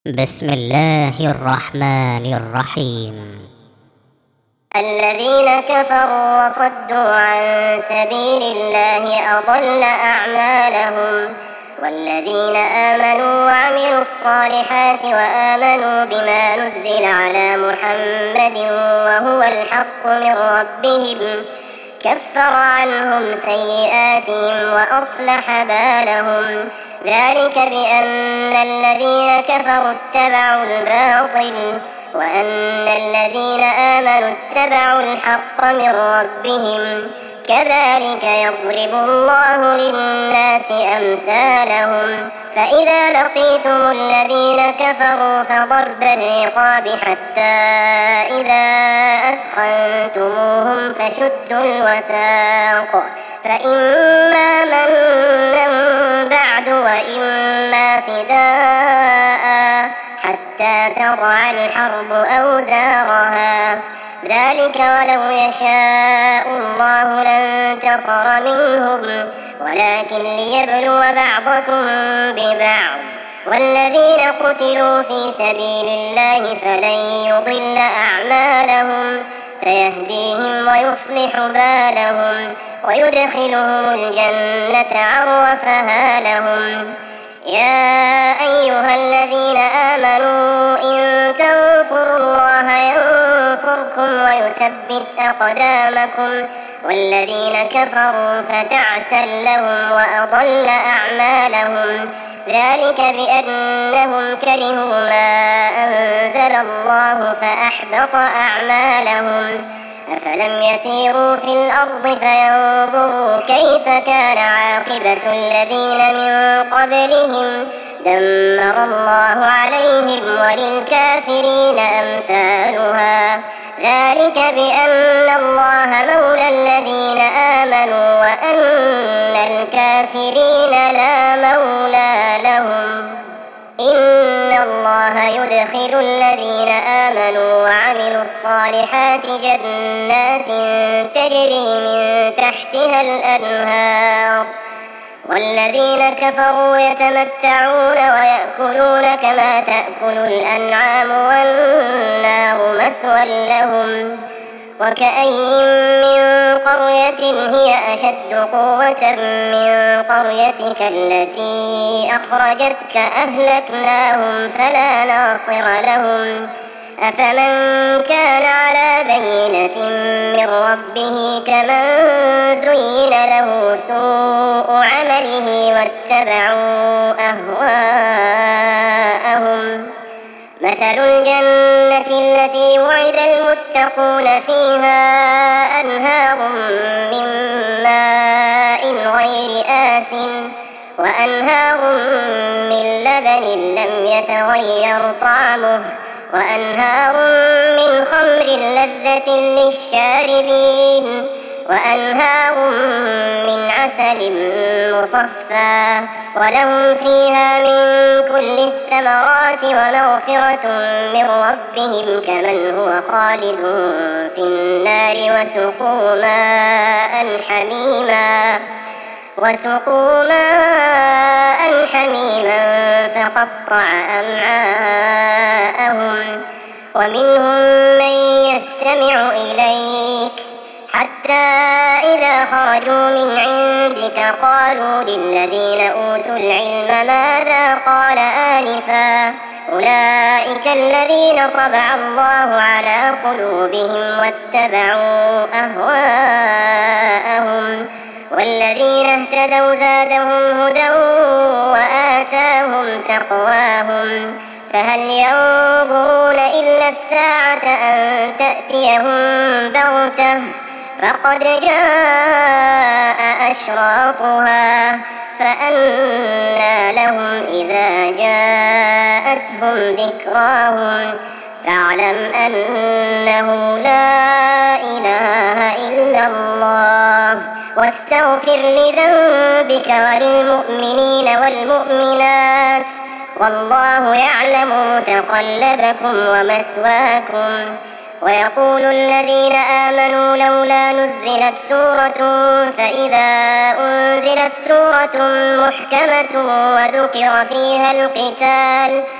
بسم الله الرحمن الرحيم. الذين كفروا وصدوا عن سبيل الله أضل أعمالهم، والذين آمنوا وعملوا الصالحات وآمنوا بما نزل على محمد وهو الحق من ربهم كفر عنهم سيئاتهم وأصلح بالهم، ذلك بأن الذين كفروا اتبعوا الباطل وأن الذين آمنوا اتبعوا الحق من ربهم، كذلك يضرب الله للناس أمثالهم. فإذا لقيتم الذين كفروا فضرب الرقاب حتى إذا أثخنتموهم فشدوا الوثاق، فإما منا بعد وإما فداء حتى تضع الحرب أوزارها، ذلك ولو يشاء الله لانتصر منهم ولكن ليبلو بعضكم ببعض، والذين قتلوا في سبيل الله فلن يضل أعمالهم، سيهديهم ويصلح بالهم ويدخلهم الجنة عرفها لهم. يا أيها الذين آمنوا إن تنصروا الله ينصركم ويثبت أقدامكم، والذين كفروا فتعسا لهم وأضل أعمالهم، ذلك بأنهم كرهوا ما أنزل الله فأحبط أعمالهم. أفلم يسيروا في الأرض فينظروا كيف كان عاقبة الذين من قبلهم، دمر الله عليهم وللكافرين أمثالها، ذلك بأن الله مولى الذين آمنوا وأن الكافرين لا مولى لهم. إن الله يدخل الذين آمنوا وعملوا الصالحات جنات تجري من تحتها الأنهار، والذين كفروا يتمتعون ويأكلون كما تأكل الأنعام والنار مثوى لهم. وكأين من قرية هي أشد قوة من قريتك التي أخرجتك أهلكناهم فلا ناصر لهم. أفمن كان على بينة من ربه كمن زين له سوء عمله واتبعوا أهواءهم. مثل الجنة التي وعد المتقون فيها أنهار من ماء غير آسٍ وأنهار من لبن لم يتغير طعمه وأنهار من خمر لذة للشاربين وأنهار من عسل مصفى، ولهم فيها من كل الثمرات ومغفرة من ربهم كمن هو خالد في النار وسقوا ماء حميما فقطع أمعاءهم. ومنهم من يستمع إليك حتى إذا خرجوا من عندك قالوا للذين أوتوا العلم ماذا قال آنفا، أولئك الذين طبع الله على قلوبهم واتبعوا أهواءهم، والذين اهتدوا زادهم هدى وآتاهم تقواهم. فهل ينظرون إلا الساعة أن تأتيهم بغتة فقد جاء أشراطها، فأنى لهم إذا جاءتهم ذكراهم. فاعلم أنه لا إله إلا الله واستغفر لذنبك وللمؤمنين والمؤمنات، والله يعلم متقلبكم ومثواكم. ويقول الذين آمنوا لولا نزلت سورة، فإذا أنزلت سورة محكمة وذكر فيها القتال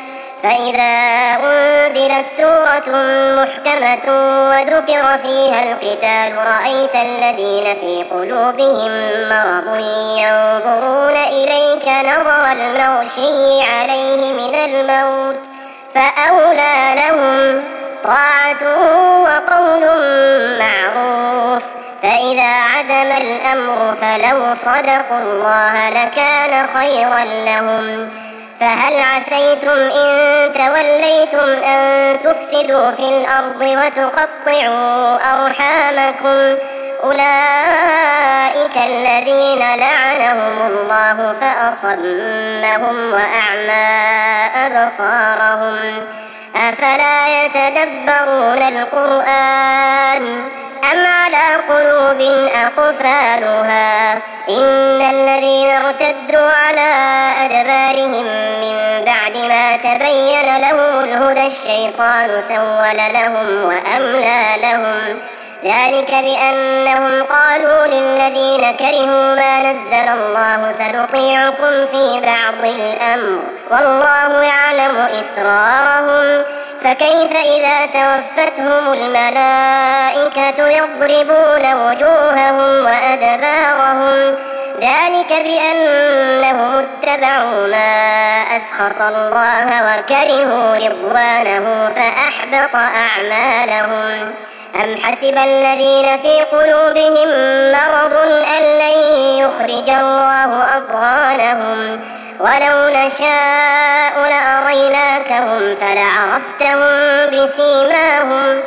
فإذا أنزلت سورة محكمة وذكر فيها القتال رأيت الذين في قلوبهم مرض ينظرون إليك نظر المغشي عليه من الموت فأولى لهم طاعة وقول معروف. فإذا عزم الأمر فلو صدقوا الله لكان خيرا لهم. فهل عسيتم إن توليتم أن تفسدوا في الأرض وتقطعوا أرحامكم أولئك الذين لعنهم الله فأصمهم وأعمى أبصارهم أفلا يتدبرون القرآن أم على قلوب أقفالها إن الذين ارتدوا على أدبارهم من بعد ما تبين لهم الهدى الشيطان سول لهم وأملى لهم ذلك بأنهم قالوا للذين كرهوا ما نزل الله سنطيعكم في بعض الأمر والله يعلم إسرارهم فكيف إذا توفتهم الملائكة يضربون وجوههم وأدبارهم ذلك بأنهم اتبعوا ما أسخط الله وكرهوا رضوانه فأحبط أعمالهم. أم حسب الذين في قلوبهم مرض أن لن يخرج الله أضغانهم ولو نشاء لأريناكهم فلعرفتهم بسيماهم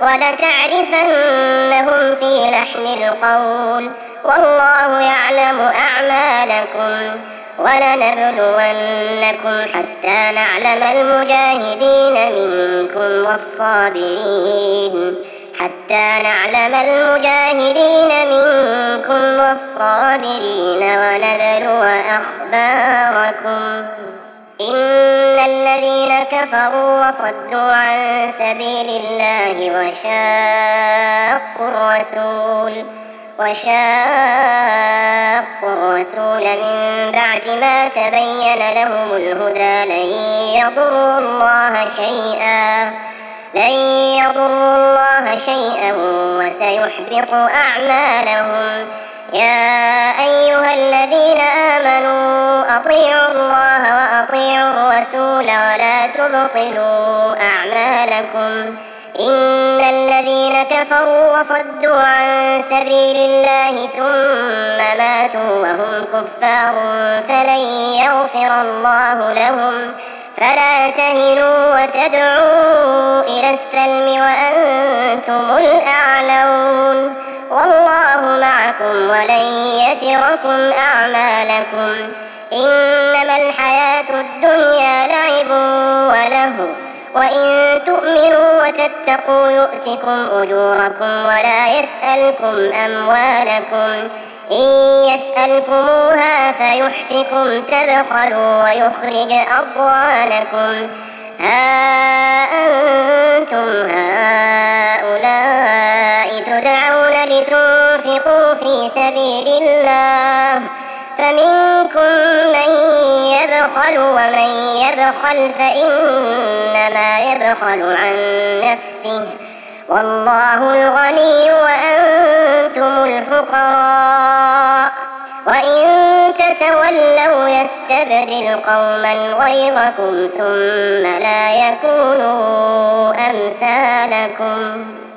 ولتعرفنهم في لحن القول والله يعلم أعمالكم ولنبلونكم حتى نعلم المجاهدين منكم والصابرين ونبلو أخباركم. إن الذين كفروا وصدوا عن سبيل الله وشاقوا الرسول من بعد ما تبين لهم الهدى لن يضروا الله شيئا وسيحبط أعمالهم. يا أيها الذين آمنوا أطيعوا الله وأطيعوا الرسول ولا تبطلوا أعمالكم. إن الذين كفروا وصدوا عن سبيل الله ثم ماتوا وهم كفار فلن يغفر الله لهم. فلا تهنوا وتدعوا إلى السلم وأنتم الأعلون والله معكم ولن يتركم أعمالكم. إنما الحياة الدنيا لعب ولهو وإن تؤمنوا وتتقوا يؤتكم أجوركم ولا يسألكم أموالكم. إن يسألكموها فيحفكم تبخلوا ويخرج أضغانكم. ها أنتم هؤلاء تدعون لتنفقوا في سبيل الله فمنكم من يبخل ومن يبخل فإنما يبخل عن نفسه والله الغني وأنتم الفقراء وإن تتولوا يستبدل قوما غيركم ثم لا يكونوا أمثالكم.